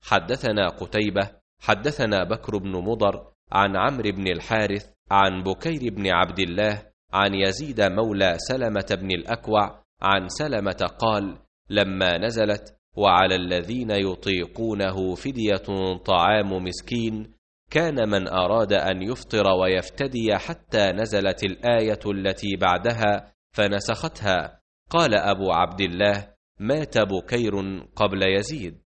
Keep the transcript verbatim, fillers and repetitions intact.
حدثنا قتيبة حدثنا بكر بن مضر عن عمرو بن الحارث عن بكير بن عبد الله عن يزيد مولى سلمة بن الأكوع عن سلمة قال: لما نزلت وعلى الذين يطيقونه فدية طعام مسكين، كان من أراد أن يفطر ويفتدي حتى نزلت الآية التي بعدها فنسختها. قال أبو عبد الله: مات بكير قبل يزيد.